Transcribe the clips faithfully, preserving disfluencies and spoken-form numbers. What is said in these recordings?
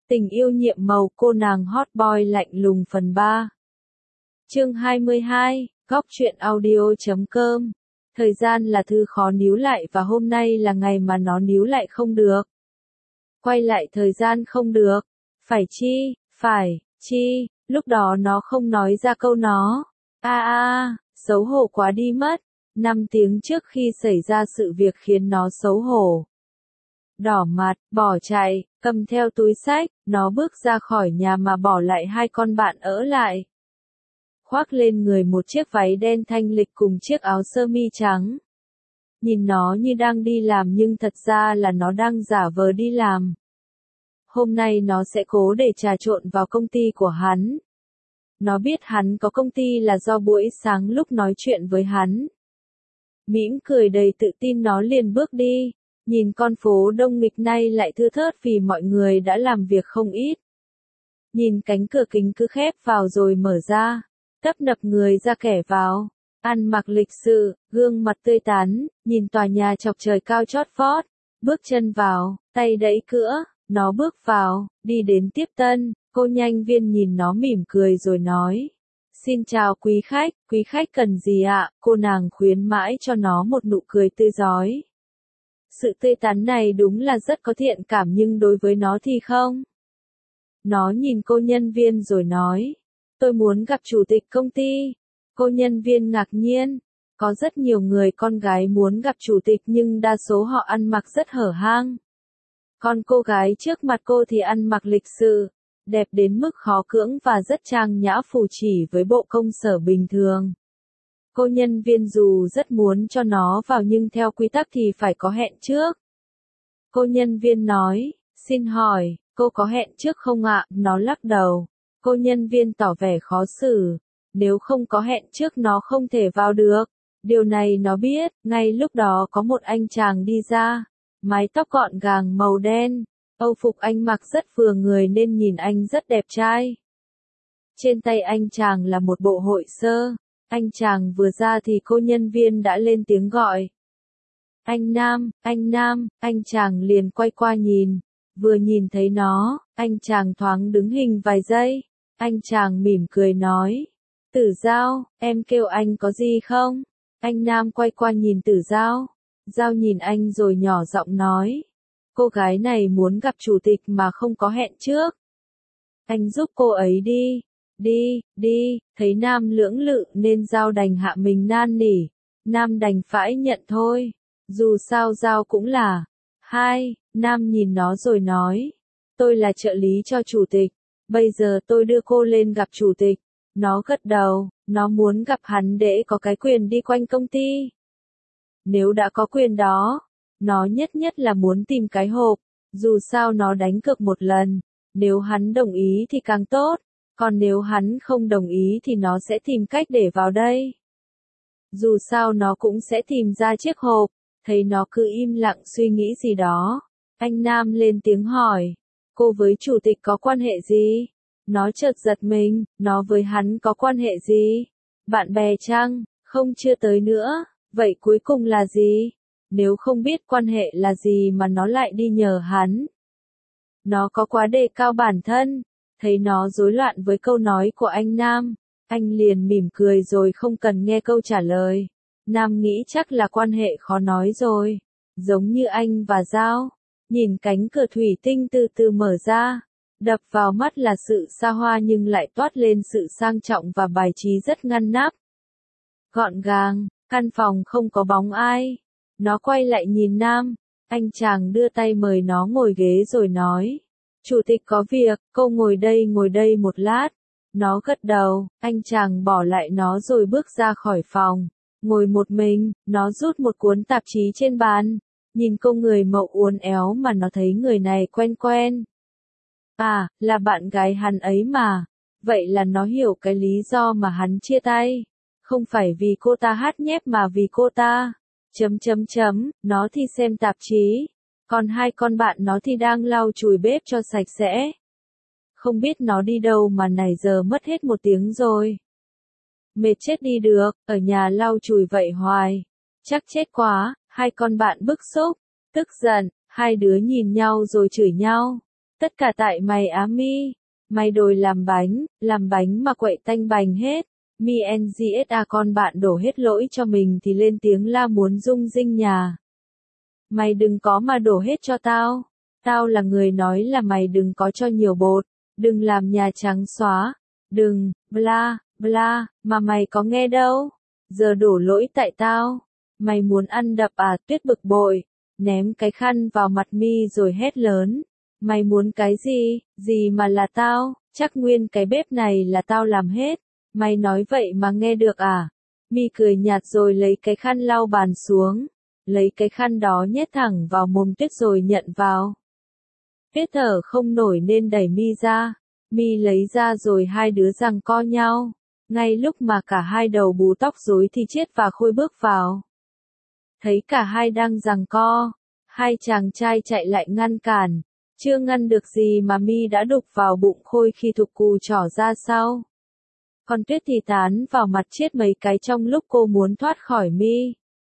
Tình yêu nhiệm màu cô nàng hot boy lạnh lùng phần ba. Chương hai mươi hai, góc truyện audio chấm com. Thời gian là thứ khó níu lại và hôm nay là ngày mà nó níu lại không được. Quay lại thời gian không được. Phải chi, phải, chi, lúc đó nó không nói ra câu nó. A a, xấu hổ quá đi mất. Năm tiếng trước khi xảy ra sự việc khiến nó xấu hổ. Đỏ mặt, bỏ chạy, cầm theo túi xách, nó bước ra khỏi nhà mà bỏ lại hai con bạn ở lại. Khoác lên người một chiếc váy đen thanh lịch cùng chiếc áo sơ mi trắng. Nhìn nó như đang đi làm nhưng thật ra là nó đang giả vờ đi làm. Hôm nay nó sẽ cố để trà trộn vào công ty của hắn. Nó biết hắn có công ty là do buổi sáng lúc nói chuyện với hắn. Mỉm cười đầy tự tin nó liền bước đi. Nhìn con phố đông nghịch nay lại thưa thớt vì mọi người đã làm việc không ít. Nhìn cánh cửa kính cứ khép vào rồi mở ra. Tấp nập người ra kẻ vào. Ăn mặc lịch sự, gương mặt tươi tắn, nhìn tòa nhà chọc trời cao chót vót. Bước chân vào, tay đẩy cửa, nó bước vào, đi đến tiếp tân. Cô nhanh viên nhìn nó mỉm cười rồi nói. Xin chào quý khách, quý khách cần gì ạ? Cô nàng khuyến mãi cho nó một nụ cười tươi rói. Sự tươi tắn này đúng là rất có thiện cảm nhưng đối với nó thì không. Nó nhìn cô nhân viên rồi nói. Tôi muốn gặp chủ tịch công ty. Cô nhân viên ngạc nhiên. Có rất nhiều người con gái muốn gặp chủ tịch nhưng đa số họ ăn mặc rất hở hang. Còn cô gái trước mặt cô thì ăn mặc lịch sự, đẹp đến mức khó cưỡng và rất trang nhã phù chỉ với bộ công sở bình thường. Cô nhân viên dù rất muốn cho nó vào nhưng theo quy tắc thì phải có hẹn trước. Cô nhân viên nói, xin hỏi, cô có hẹn trước không ạ? Nó lắc đầu. Cô nhân viên tỏ vẻ khó xử. Nếu không có hẹn trước nó không thể vào được. Điều này nó biết, ngay lúc đó có một anh chàng đi ra. Mái tóc gọn gàng màu đen. Âu phục anh mặc rất vừa người nên nhìn anh rất đẹp trai. Trên tay anh chàng là một bộ hội sơ. Anh chàng vừa ra thì cô nhân viên đã lên tiếng gọi. Anh Nam, anh Nam, anh chàng liền quay qua nhìn. Vừa nhìn thấy nó, anh chàng thoáng đứng hình vài giây. Anh chàng mỉm cười nói. Tử Giao, em kêu anh có gì không? Anh Nam quay qua nhìn Tử Giao. Giao nhìn anh rồi nhỏ giọng nói. Cô gái này muốn gặp chủ tịch mà không có hẹn trước. Anh giúp cô ấy đi. Đi, đi, thấy Nam lưỡng lự nên Giao đành hạ mình nan nỉ. Nam đành phải nhận thôi. Dù sao Giao cũng là. Hai, Nam nhìn nó rồi nói. Tôi là trợ lý cho chủ tịch. Bây giờ tôi đưa cô lên gặp chủ tịch. Nó gật đầu, nó muốn gặp hắn để có cái quyền đi quanh công ty. Nếu đã có quyền đó, nó nhất nhất là muốn tìm cái hộp. Dù sao nó đánh cược một lần. Nếu hắn đồng ý thì càng tốt. Còn nếu hắn không đồng ý thì nó sẽ tìm cách để vào đây. Dù sao nó cũng sẽ tìm ra chiếc hộp. Thấy nó cứ im lặng suy nghĩ gì đó. Anh Nam lên tiếng hỏi. Cô với chủ tịch có quan hệ gì? Nó chợt giật mình. Nó với hắn có quan hệ gì? Bạn bè chăng? Không, chưa tới nữa. Vậy cuối cùng là gì? Nếu không biết quan hệ là gì mà nó lại đi nhờ hắn. Nó có quá đề cao bản thân. Thấy nó rối loạn với câu nói của anh Nam. Anh liền mỉm cười rồi không cần nghe câu trả lời. Nam nghĩ chắc là quan hệ khó nói rồi. Giống như anh và Giao. Nhìn cánh cửa thủy tinh từ từ mở ra. Đập vào mắt là sự xa hoa nhưng lại toát lên sự sang trọng và bài trí rất ngăn nắp. Gọn gàng, căn phòng không có bóng ai. Nó quay lại nhìn Nam. Anh chàng đưa tay mời nó ngồi ghế rồi nói. Chủ tịch có việc, cô ngồi đây ngồi đây một lát. Nó gật đầu, anh chàng bỏ lại nó rồi bước ra khỏi phòng. Ngồi một mình, nó rút một cuốn tạp chí trên bàn. Nhìn cô người mậu uốn éo mà nó thấy người này quen quen. À, là bạn gái hắn ấy mà. Vậy là nó hiểu cái lý do mà hắn chia tay. Không phải vì cô ta hát nhép mà vì cô ta. Chấm chấm chấm, nó thì xem tạp chí. Còn hai con bạn nó thì đang lau chùi bếp cho sạch sẽ. Không biết nó đi đâu mà nãy giờ mất hết một tiếng rồi. Mệt chết đi được, ở nhà lau chùi vậy hoài. Chắc chết quá, hai con bạn bức xúc, tức giận, hai đứa nhìn nhau rồi chửi nhau. Tất cả tại mày á Mi. Mày đồi làm bánh, làm bánh mà quậy tanh bành hết. Mi en giê ét a con bạn đổ hết lỗi cho mình thì lên tiếng la muốn rung rinh nhà. Mày đừng có mà đổ hết cho tao. Tao là người nói là mày đừng có cho nhiều bột. Đừng làm nhà trắng xóa. Đừng, bla, bla, mà mày có nghe đâu. Giờ đổ lỗi tại tao. Mày muốn ăn đập à? Tuyết bực bội. Ném cái khăn vào mặt Mi rồi hét lớn. Mày muốn cái gì, gì mà là tao, chắc nguyên cái bếp này là tao làm hết. Mày nói vậy mà nghe được à? Mi cười nhạt rồi lấy cái khăn lau bàn xuống. Lấy cái khăn đó nhét thẳng vào mồm Tuyết rồi nhận vào. Tuyết thở không nổi nên đẩy Mi ra. Mi lấy ra rồi hai đứa giằng co nhau. Ngay lúc mà cả hai đầu bù tóc rối thì Chiết và Khôi bước vào. Thấy cả hai đang giằng co, hai chàng trai chạy lại ngăn cản. Chưa ngăn được gì mà Mi đã đục vào bụng Khôi khi thục cù trỏ ra sau. Còn Tuyết thì tán vào mặt Chiết mấy cái trong lúc cô muốn thoát khỏi Mi.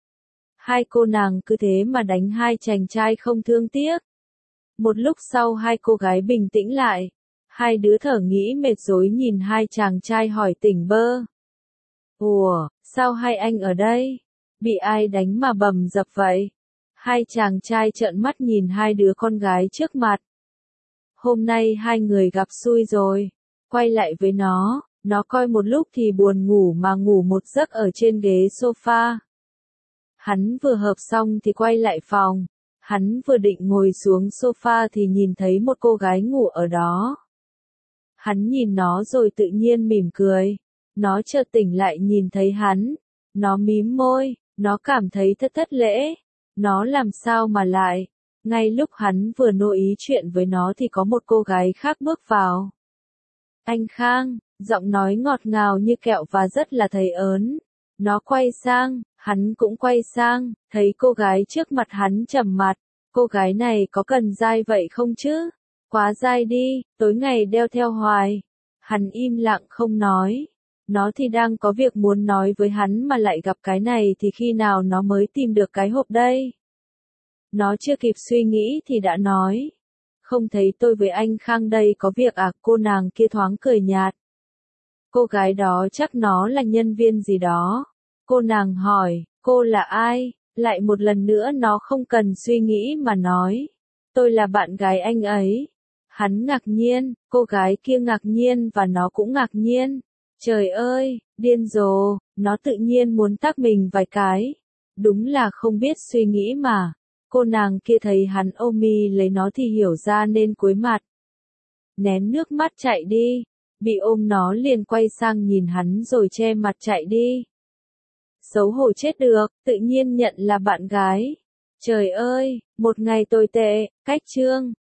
Hai cô nàng cứ thế mà đánh hai chàng trai không thương tiếc. Một lúc sau hai cô gái bình tĩnh lại. Hai đứa thở nghĩ mệt rối nhìn hai chàng trai hỏi tỉnh bơ. Ủa, sao hai anh ở đây? Bị ai đánh mà bầm dập vậy? Hai chàng trai trợn mắt nhìn hai đứa con gái trước mặt. Hôm nay hai người gặp xui rồi. Quay lại với nó, nó coi một lúc thì buồn ngủ mà ngủ một giấc ở trên ghế sofa. Hắn vừa hợp xong thì quay lại phòng. Hắn vừa định ngồi xuống sofa thì nhìn thấy một cô gái ngủ ở đó. Hắn nhìn nó rồi tự nhiên mỉm cười. Nó chợt tỉnh lại nhìn thấy hắn. Nó mím môi, nó cảm thấy thất thất lễ. Nó làm sao mà lại. Ngay lúc hắn vừa nô ý chuyện với nó thì có một cô gái khác bước vào. Anh Khang, giọng nói ngọt ngào như kẹo và rất là thấy ớn. Nó quay sang, hắn cũng quay sang, thấy cô gái trước mặt hắn trầm mặt. Cô gái này có cần dai vậy không chứ? Quá dai đi, tối ngày đeo theo hoài. Hắn im lặng không nói. Nó thì đang có việc muốn nói với hắn mà lại gặp cái này thì khi nào nó mới tìm được cái hộp đây? Nó chưa kịp suy nghĩ thì đã nói. Không thấy tôi với anh Khang đây có việc à? Cô nàng kia thoáng cười nhạt. Cô gái đó chắc nó là nhân viên gì đó. Cô nàng hỏi, cô là ai? Lại một lần nữa nó không cần suy nghĩ mà nói. Tôi là bạn gái anh ấy. Hắn ngạc nhiên, cô gái kia ngạc nhiên và nó cũng ngạc nhiên. Trời ơi, điên rồ, nó tự nhiên muốn tát mình vài cái. Đúng là không biết suy nghĩ mà. Cô nàng kia thấy hắn ôm Mi lấy nó thì hiểu ra nên cúi mặt. Nén nước mắt chạy đi. Bị ôm nó liền quay sang nhìn hắn rồi che mặt chạy đi. Xấu hổ chết được, tự nhiên nhận là bạn gái. Trời ơi, một ngày tồi tệ, cách chương.